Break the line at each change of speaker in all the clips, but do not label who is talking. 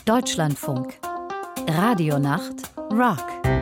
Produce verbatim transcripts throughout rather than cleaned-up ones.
Deutschlandfunk. Radionacht Rock.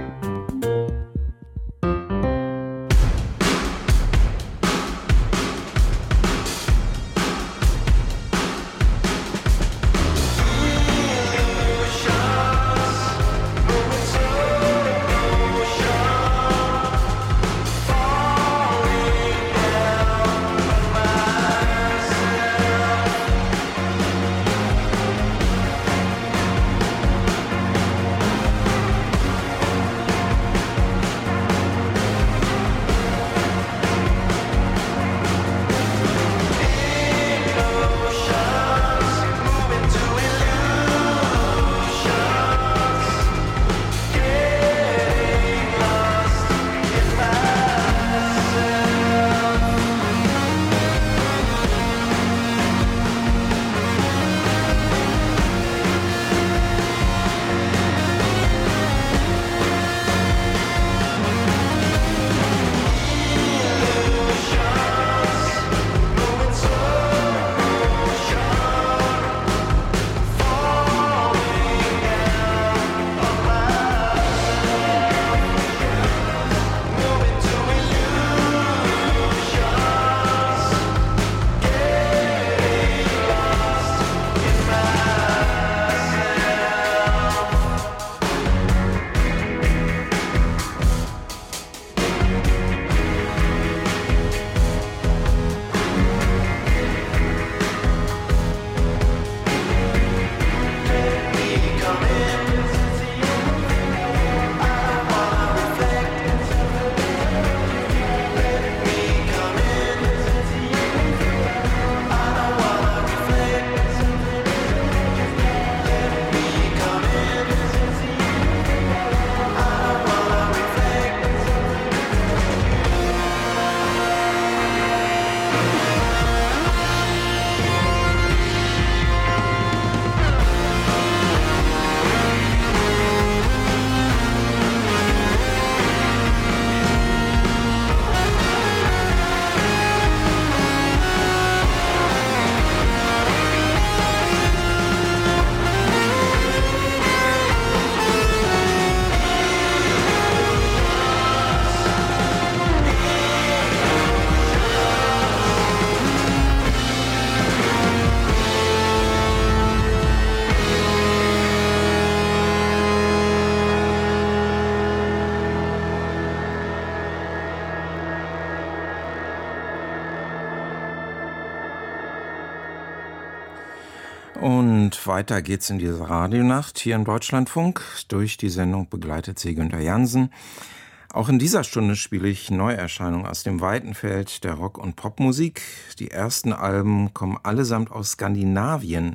Und weiter geht's in dieser Radionacht hier im Deutschlandfunk. Durch die Sendung begleitet sie Günther Jansen. Auch in dieser Stunde spiele ich Neuerscheinungen aus dem weiten Feld der Rock- und Popmusik. Die ersten Alben kommen allesamt aus Skandinavien.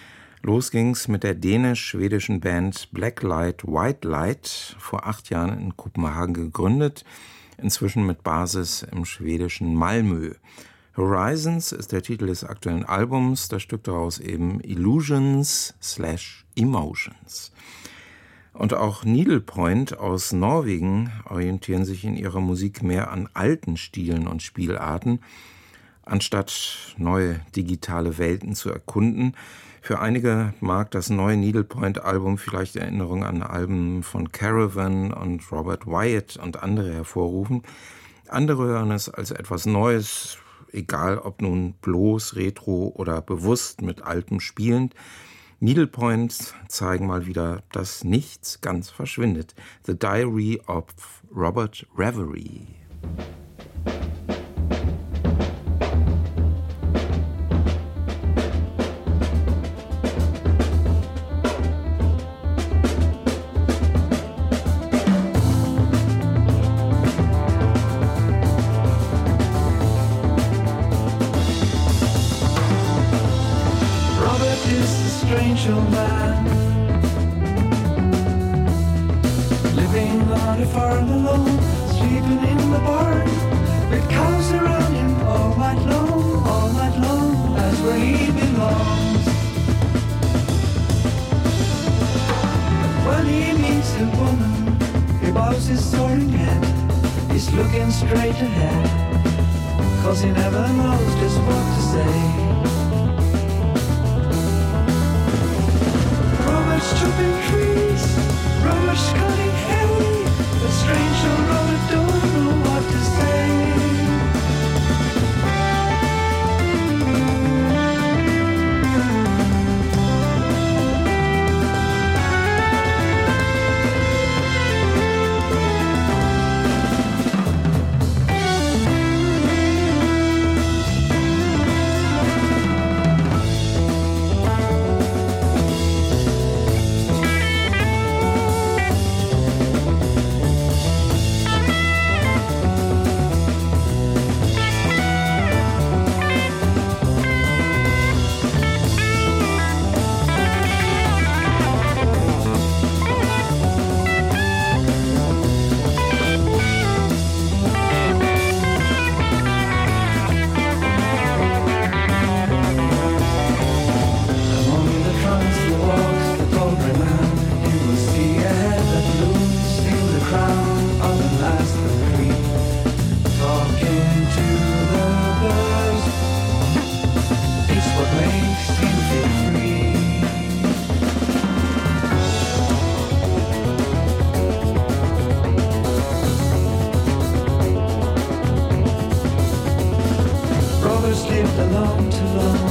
Los ging's mit der dänisch-schwedischen Band Blacklight White Light, vor acht Jahren in Kopenhagen gegründet, inzwischen mit Basis im schwedischen Malmö. Horizons ist der Titel des aktuellen Albums, das Stück daraus eben Illusions slash Emotions. Und auch Needlepoint aus Norwegen orientieren sich in ihrer Musik mehr an alten Stilen und Spielarten, anstatt neue digitale Welten zu erkunden. Für einige mag das neue Needlepoint-Album vielleicht Erinnerungen an Alben von Caravan und Robert Wyatt und andere hervorrufen. Andere hören es als etwas Neues, egal ob nun bloß, retro oder bewusst mit Altem spielend. Needlepoint zeigen mal wieder, dass nichts ganz verschwindet. The Diary of Robert Reverie.
Old man, living on a farm alone, sleeping in the barn, with cows around him all night long, all night long, that's where he belongs. When he meets a woman, he bows his soaring head, he's looking straight ahead, 'cause he never knows just what to say. tripping trees, rubbish cutting hay. A strange old road, don't know what to say. Lived alone too long.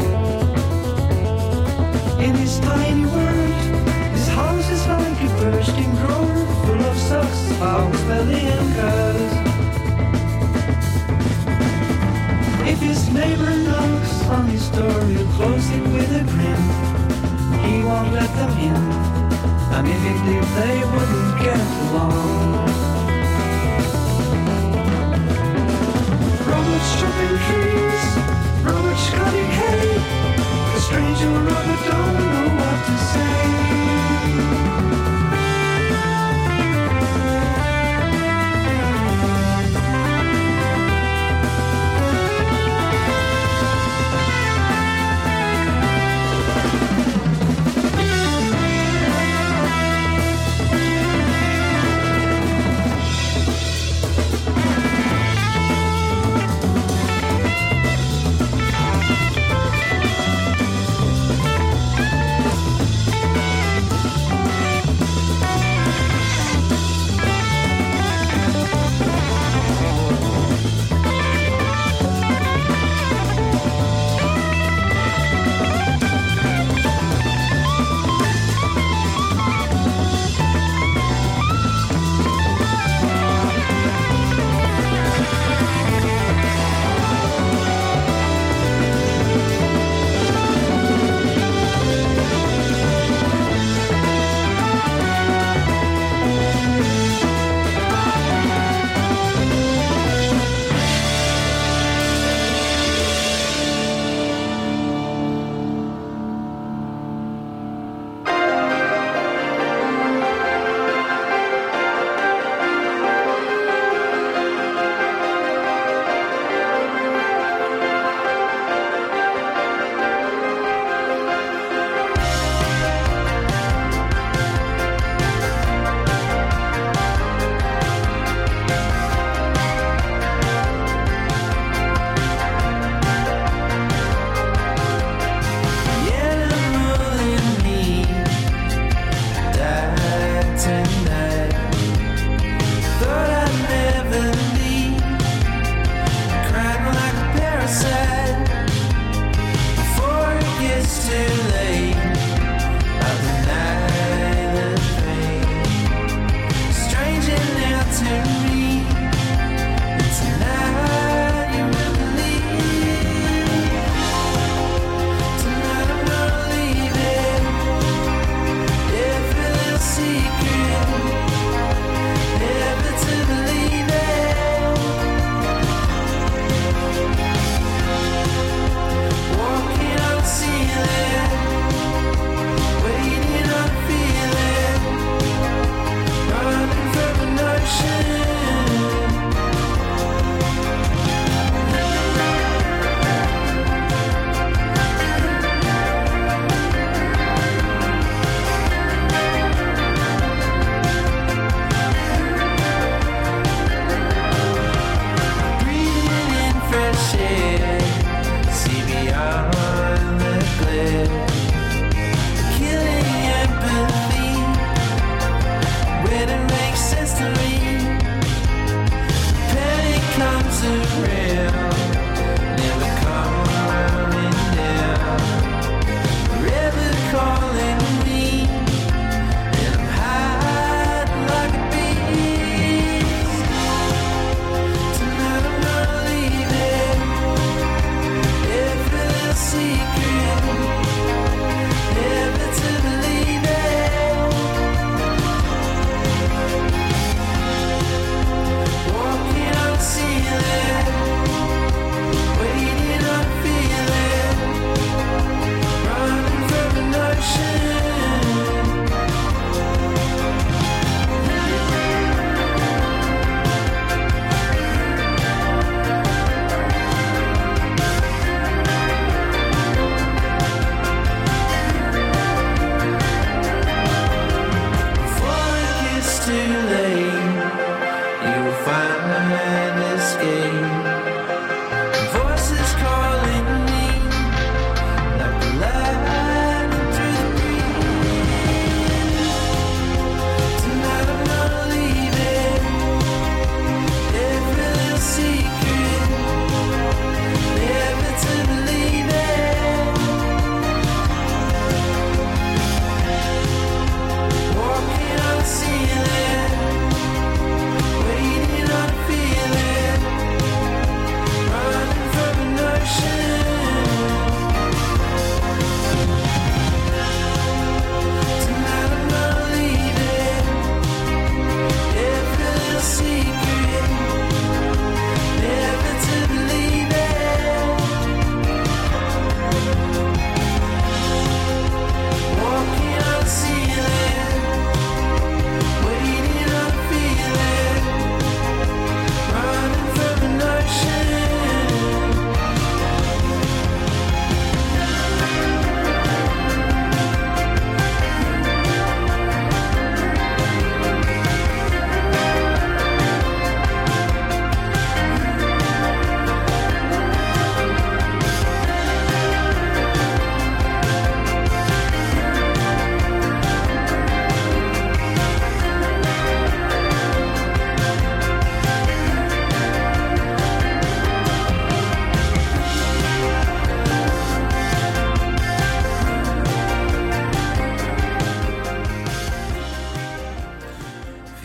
In his tiny world, his house is like a bursting drawer full of socks, fowls, belly and curs. If his neighbor knocks on his door, he'll close it with a grin. He won't let them in, and if he did, they wouldn't get along. Robert's chopping trees, Robert's cutting hay. The stranger Robert don't know what to say.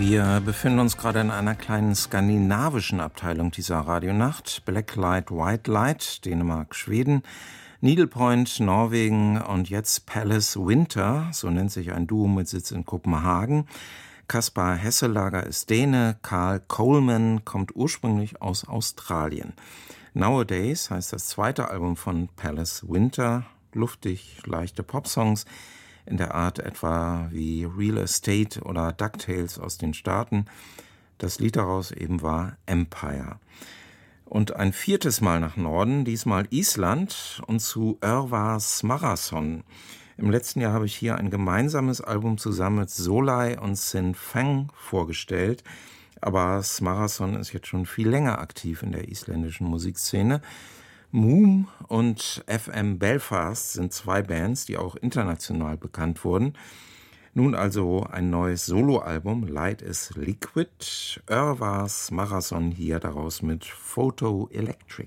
Wir befinden uns gerade in einer kleinen skandinavischen Abteilung dieser Radionacht. Black Light, White Light, Dänemark, Schweden, Needle Point, Norwegen und jetzt Palace Winter, so nennt sich ein Duo mit Sitz in Kopenhagen. Kaspar Hesselager ist Däne, Carl Coleman kommt ursprünglich aus Australien. Nowadays heißt das zweite Album von Palace Winter, luftig, leichte Popsongs, in der Art etwa wie Real Estate oder DuckTales aus den Staaten. Das Lied daraus eben war Empire. Und ein viertes Mal nach Norden, diesmal Island und zu Örvar Smarason. Im letzten Jahr habe ich hier ein gemeinsames Album zusammen mit Solai und Sin Fang vorgestellt. Aber Smarason ist jetzt schon viel länger aktiv in der isländischen Musikszene. Moom und F M Belfast sind zwei Bands, die auch international bekannt wurden. Nun also ein neues Soloalbum, Light is Liquid. Örvar Smarason hier daraus mit Photo Electric.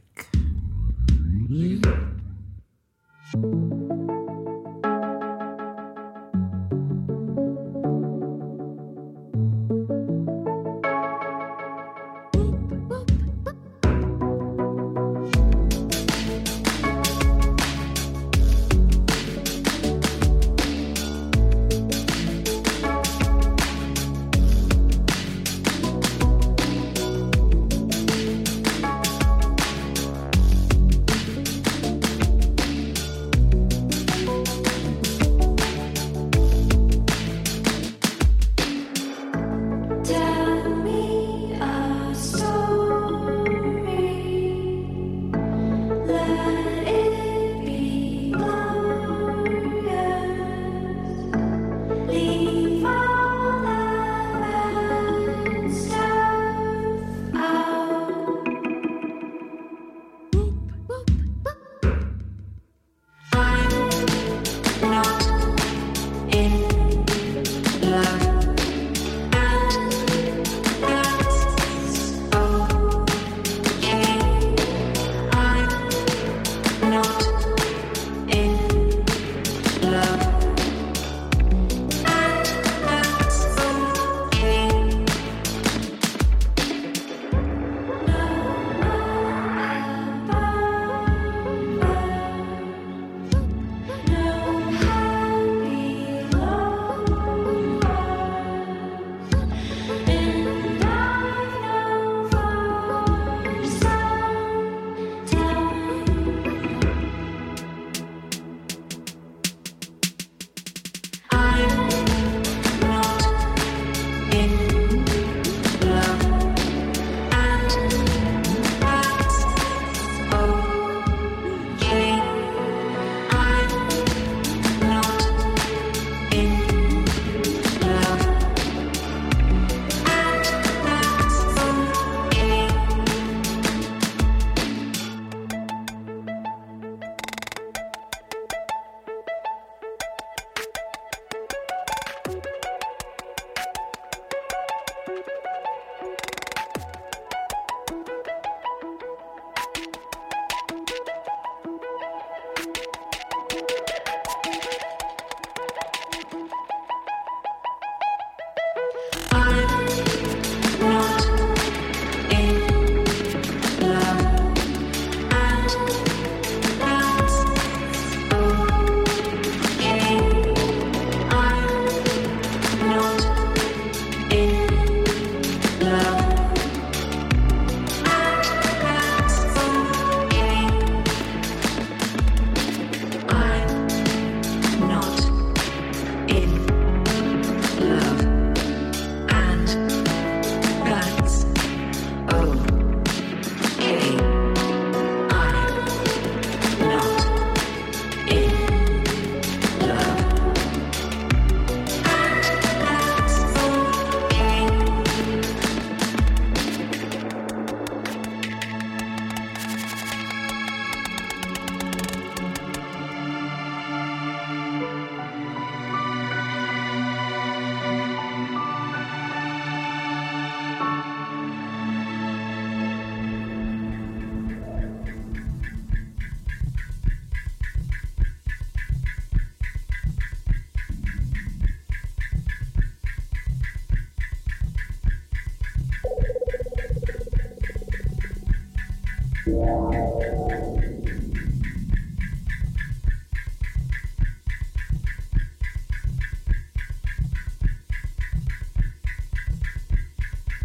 No happy love.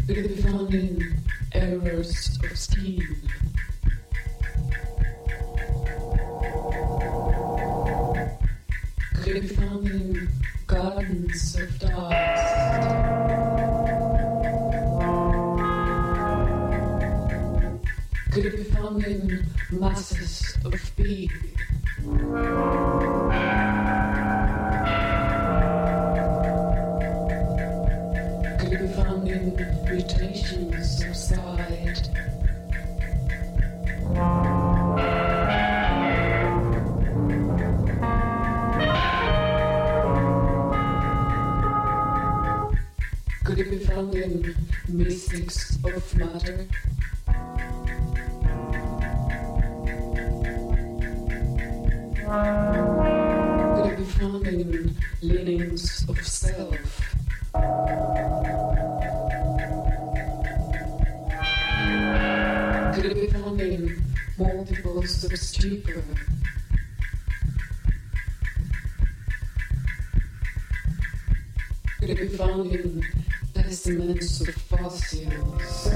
Could it be found in errors of scheme? Could it be found in gardens of dust? Could it be found in masses of being? Could it be found in mutations of side? Could it be found in mystics of matter? Could it be found in leanings of self? Could it be found in multiples of stupor? Could it be found in testaments of fossils?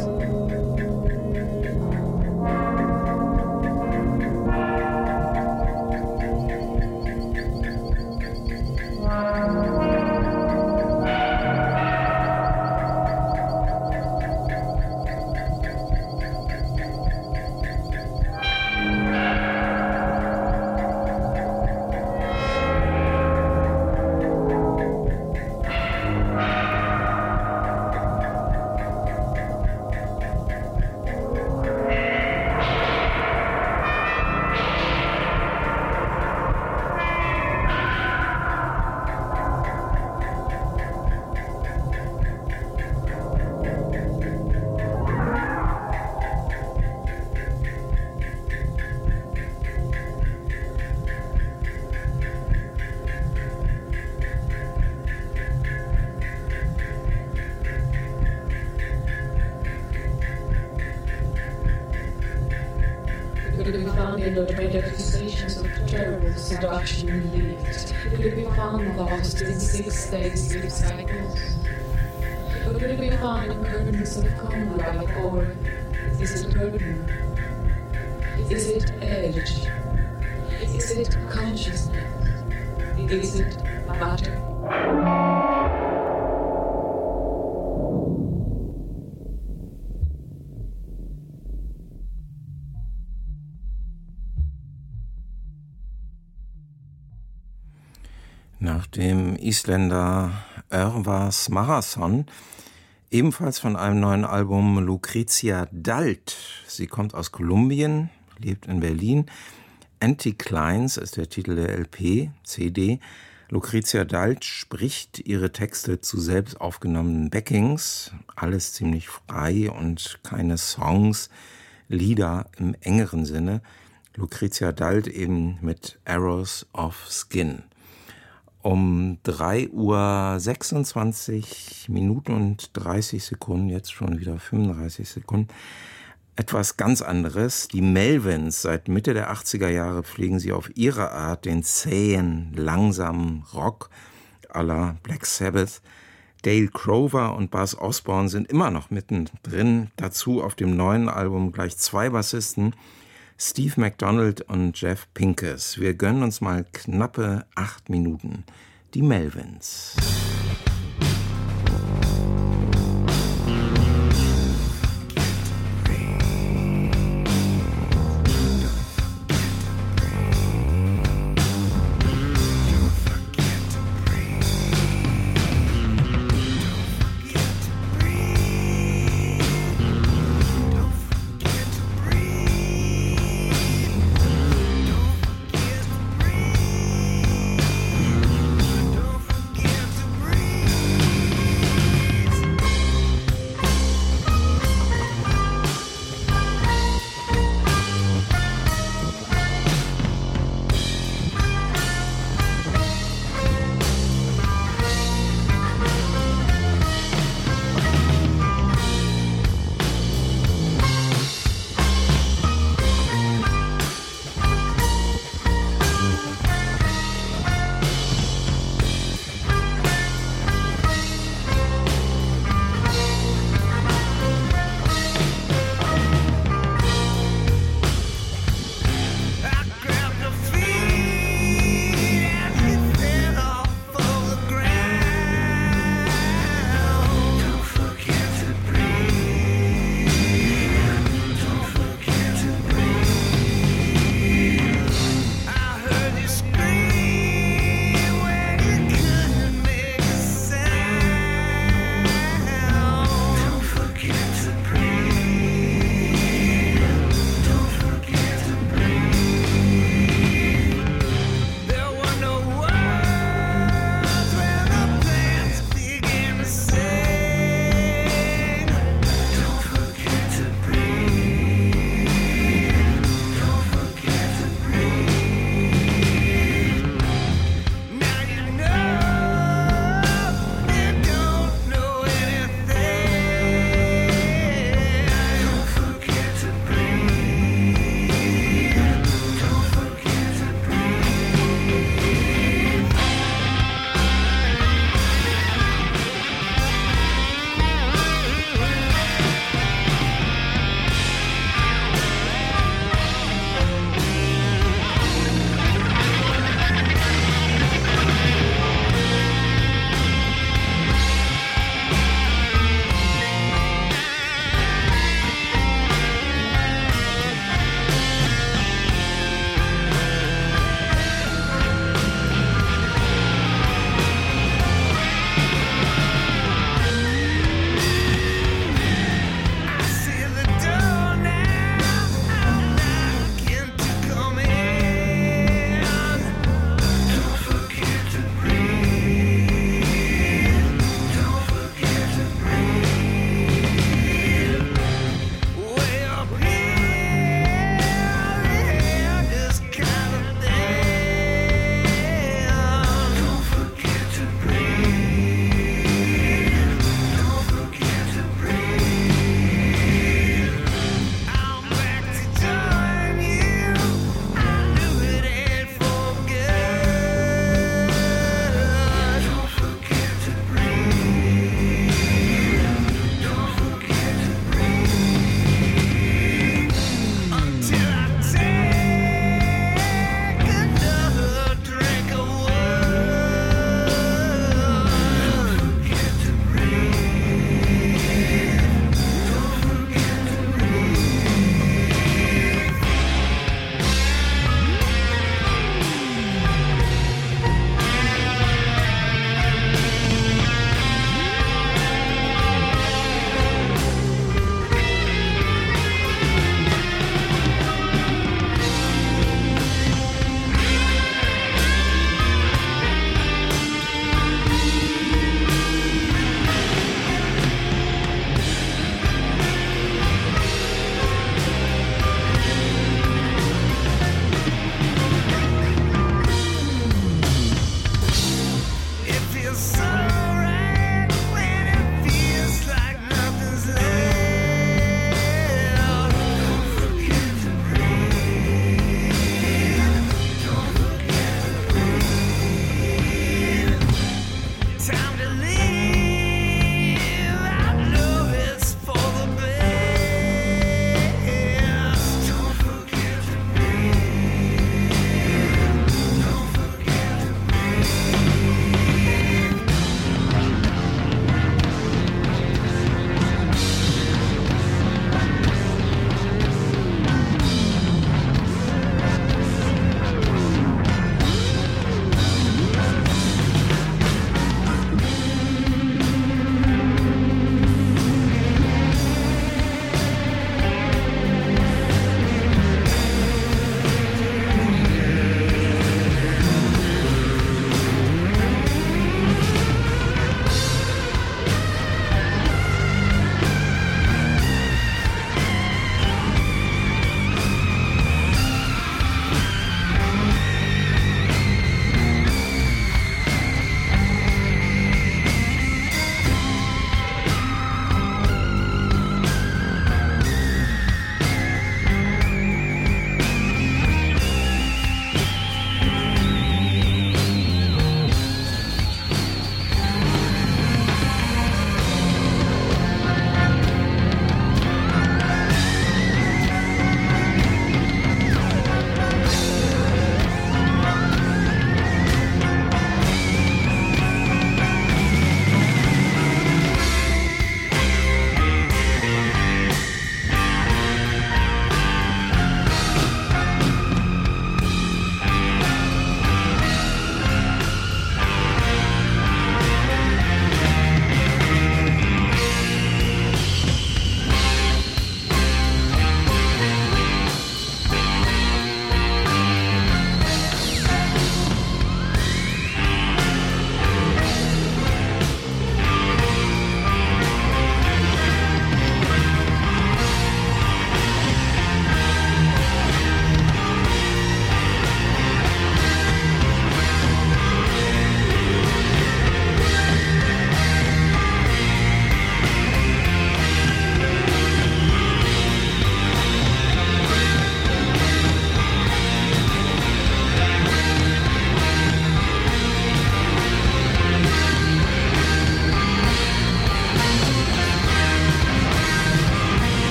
Manifestations of terrible seduction lived. Could it be found lost in six days sleep cycles? Or could it be found in curtains of combat? Or is it curtain? Is it edge? Is it consciousness? Is it matter?
Nach dem Isländer Örvar Smárason, ebenfalls von einem neuen Album Lucretia Dalt. Sie kommt aus Kolumbien, lebt in Berlin. Anticlines ist der Titel der L P, C D. Lucretia Dalt spricht ihre Texte zu selbst aufgenommenen Backings. Alles ziemlich frei und keine Songs, Lieder im engeren Sinne. Lucretia Dalt eben mit Arrows of Skin. Um drei Uhr sechsundzwanzig Minuten und dreißig Sekunden, jetzt schon wieder fünfunddreißig Sekunden. Etwas ganz anderes. Die Melvins, seit Mitte der achtziger Jahre pflegen sie auf ihre Art den zähen, langsamen Rock à la Black Sabbath. Dale Crover und Buzz Osborne sind immer noch mittendrin. Dazu auf dem neuen Album gleich zwei Bassisten, Steve McDonald und Jeff Pincus. Wir gönnen uns mal knappe acht Minuten. Die Melvins.
Don't forget to breathe.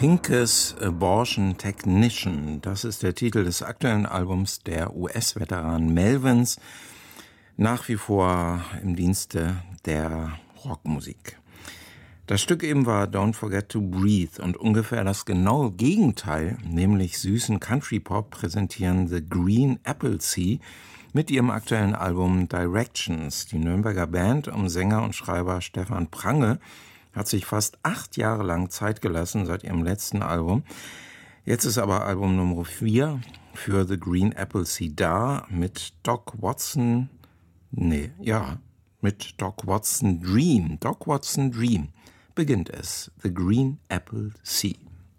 Pincus Abortion Technician, das ist der Titel des aktuellen Albums der U S-Veteranen Melvins, nach wie vor im Dienste der Rockmusik. Das Stück eben war Don't Forget to Breathe und ungefähr das genaue Gegenteil, nämlich süßen Country-Pop, präsentieren The Green Appleseed mit ihrem aktuellen Album Directions. Die Nürnberger Band um Sänger und Schreiber Stefan Prange hat sich fast acht Jahre lang Zeit gelassen seit ihrem letzten Album. Jetzt ist aber Album Nummer vier für The Green Appleseed da mit Doc Watson, nee, ja, mit Doc Watson Dream. Doc Watson Dream beginnt es, The Green Appleseed.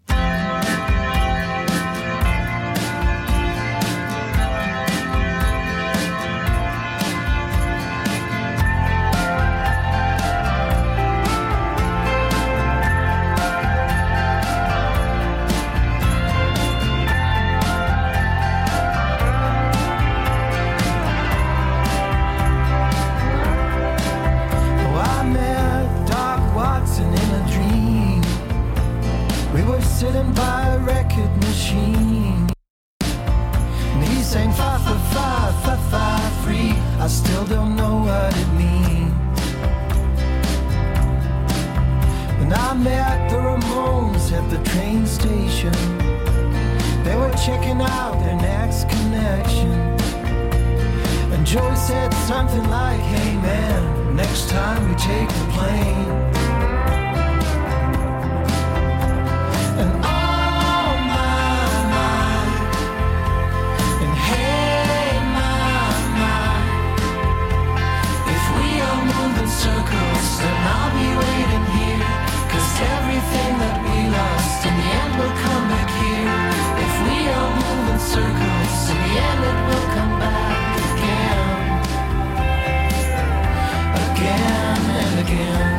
Sitting by a record machine, and he sang five for five, five, five, free. I still don't know what it means. And I met the Ramones at the train station. They were checking out their next connection, and Joey said something like, "Hey man, next time we take the plane." And oh my, my, and hey my, my, if we all move in circles, then I'll be waiting here, 'cause everything that we lost in the end will come back here. If we all move in circles, in the end it will come back again, again and again.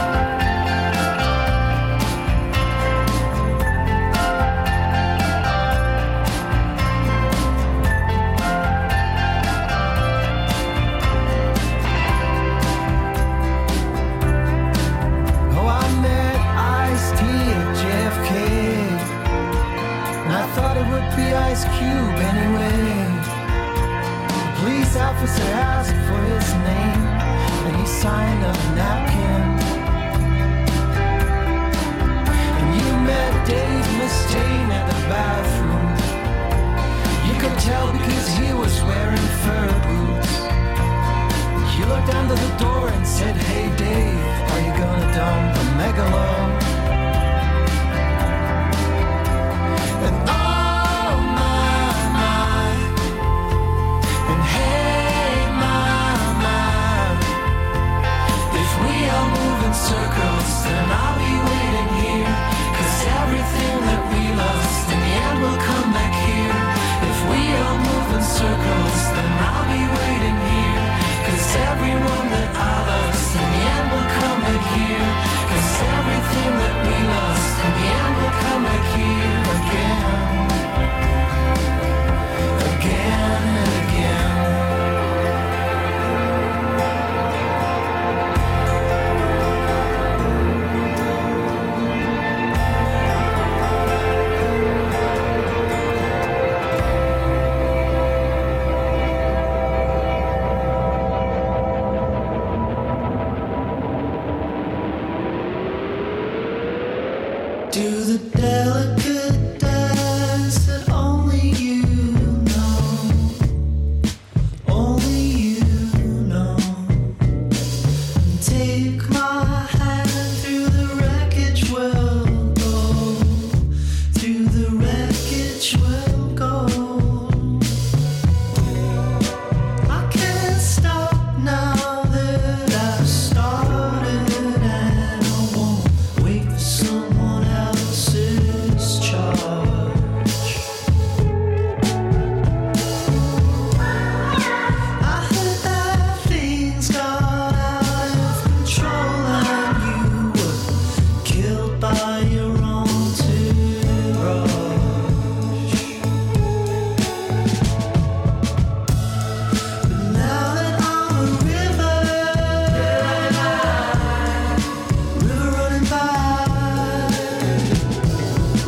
Ice Cube anyway. The police officer asked for his name, and he signed on a napkin. And you met Dave Mustaine at the bathroom. You could tell because he was wearing fur boots. You looked under the door and said, "Hey Dave, are you gonna dump a megalo?" And oh, circles, then I'll be waiting here, 'cause everything that we lost in the end will come back here. If we all move in circles, then I'll be waiting here, 'cause everyone that I lost in the end will come back here, 'cause everything that we lost in the end will come back here again, again and again. Do the delicate dance that only you know, only you know. Take my hand through the wreckage, we'll go. Through the wreckage, we'll go. I can't stop now that I've started, and I won't wait for someone else's charge. I heard that things got out of control and you were killed by your own entourage. But now that I'm a river, river running by,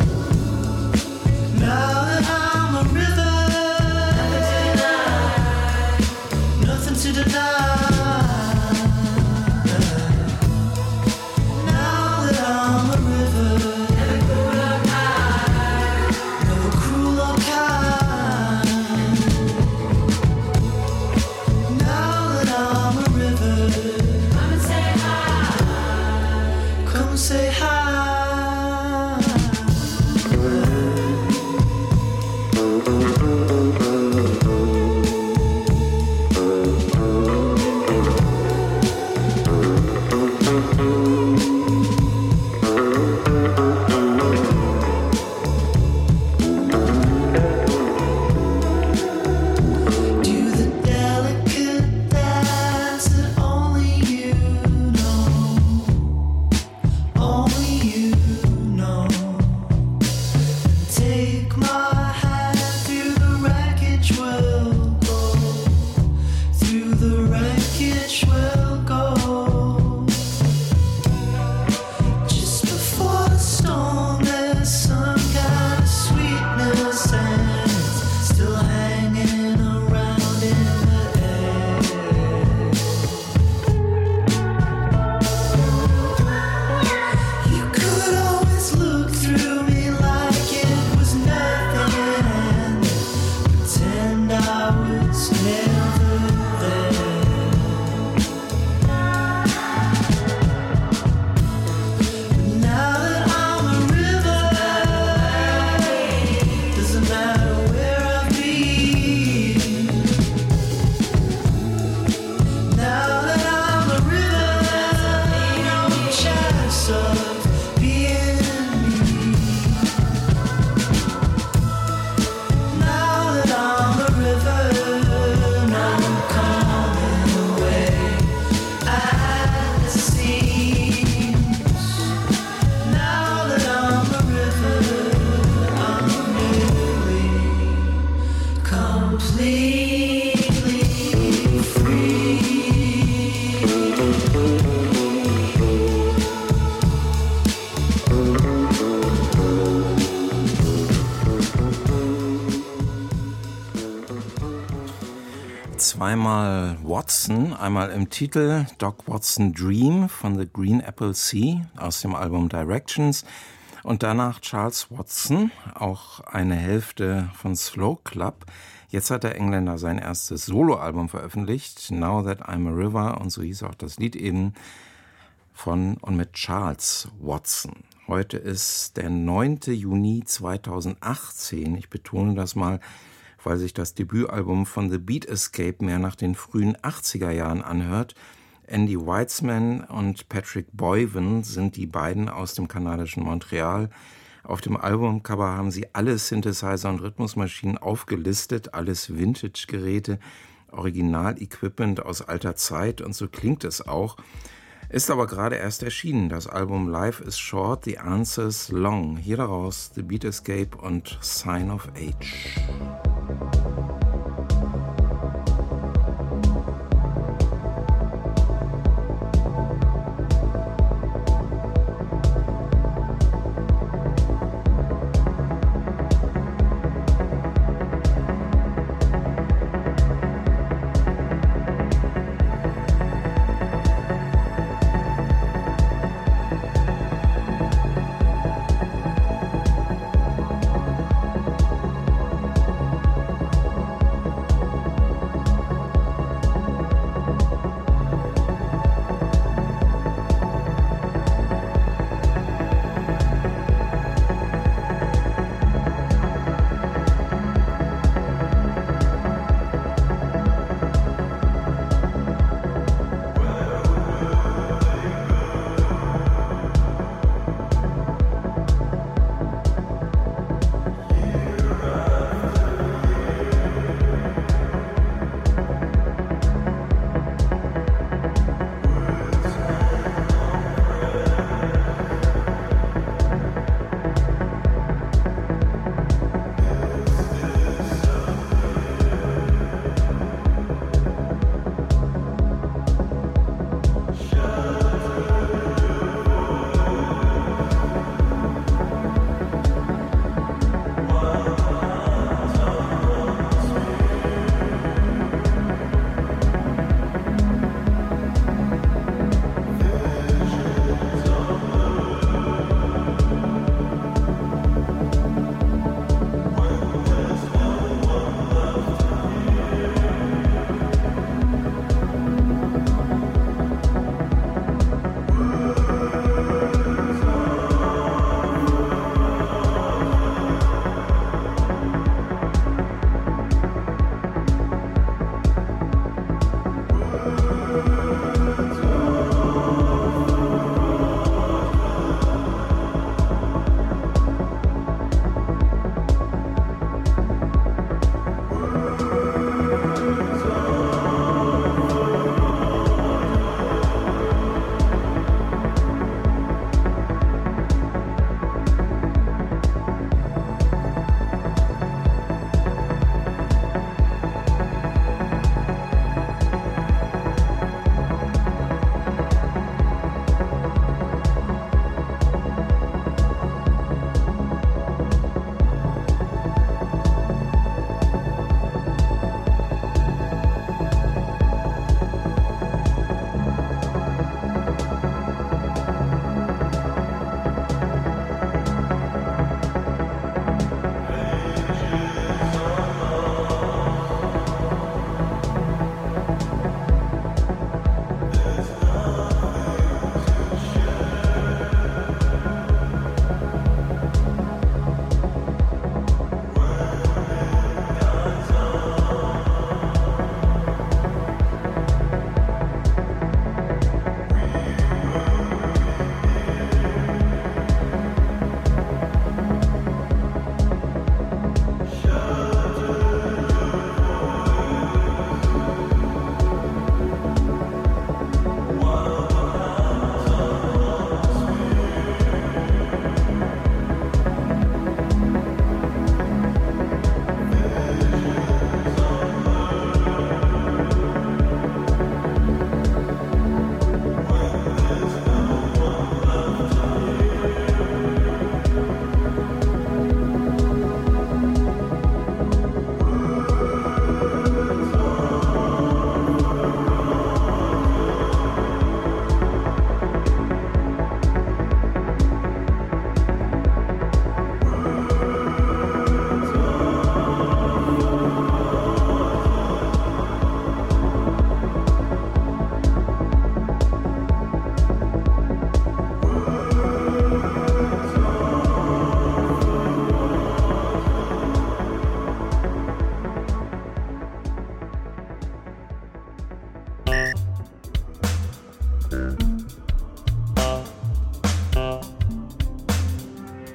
zweimal Watson, einmal im Titel Doc Watson Dream von The Green Apple Sea aus dem Album Directions und danach Charles Watson, auch eine Hälfte von Slow Club. Jetzt hat der Engländer sein erstes Soloalbum veröffentlicht, Now That I'm a River, und so hieß auch das Lied eben von und mit Charles Watson. Heute ist der neunte Juni zweitausendachtzehn. Ich betone das mal, weil sich das Debütalbum von The Beat Escape mehr nach den frühen achtziger Jahren anhört. Andy Weitzman und Patrick Boyven sind die beiden aus dem kanadischen Montreal. Auf dem Albumcover haben sie alle Synthesizer und Rhythmusmaschinen aufgelistet, alles Vintage-Geräte, Original-Equipment aus alter Zeit, und so klingt es auch. Ist aber gerade erst erschienen, das Album Life is Short, The Answer's Long. Hier daraus The Beat Escape und Sign of Age.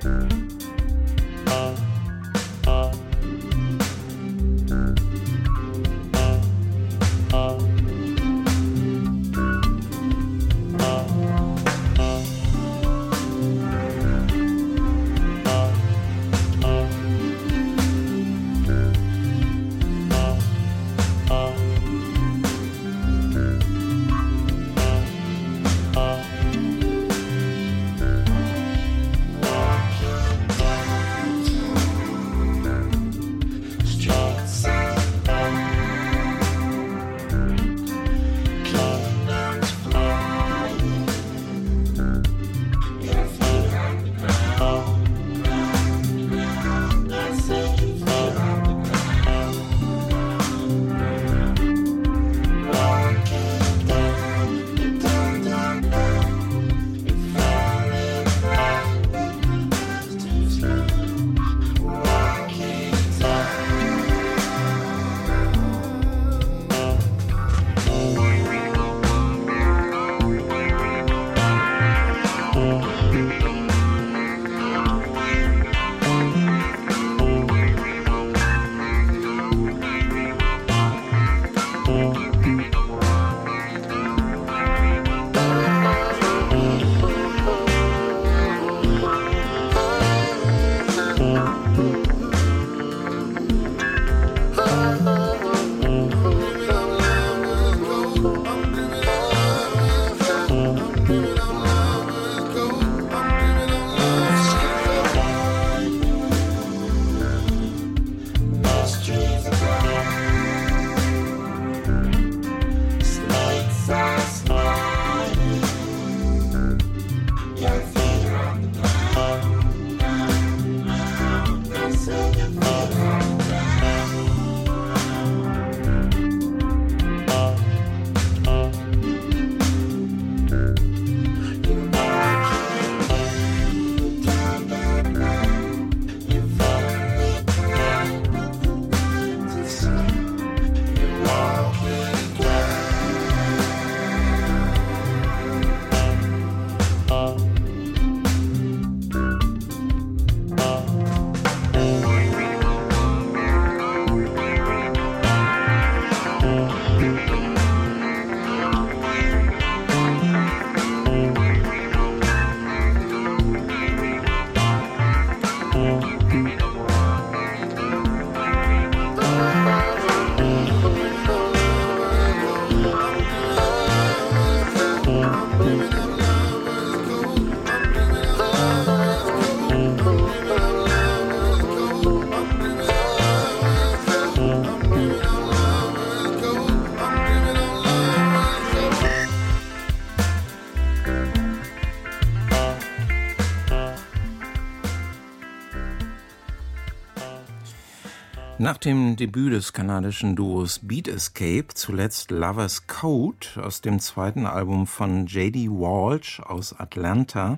Nach dem Debüt des kanadischen Duos Beat Escape, zuletzt Lover's Code aus dem zweiten Album von J D Walsh aus Atlanta.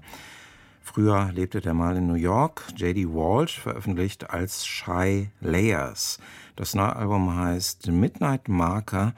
Früher lebte der mal in New York. J D Walsh veröffentlicht als Shy Layers. Das neue Album heißt Midnight Marker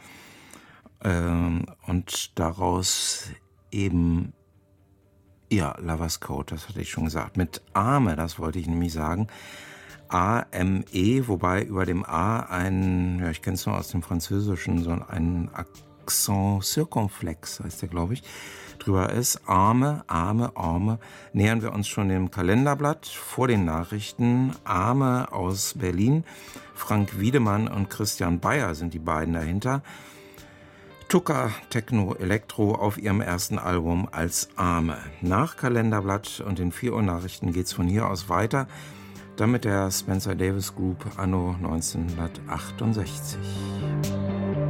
ähm, und daraus eben, ja, Lover's Code, das hatte ich schon gesagt. Mit Arme, das wollte ich nämlich sagen. A M E, wobei über dem A ein, ja, ich kenne es nur aus dem Französischen, so ein Accent circonflex, heißt der, glaube ich, drüber ist. Arme, Arme, Arme. Nähern wir uns schon dem Kalenderblatt vor den Nachrichten. Arme aus Berlin. Frank Wiedemann und Christian Bayer sind die beiden dahinter. Tucker, Techno, Elektro auf ihrem ersten Album als Arme. Nach Kalenderblatt und den vier Uhr Nachrichten geht's von hier aus weiter. Dann mit der Spencer Davis Group anno neunzehnhundertachtundsechzig.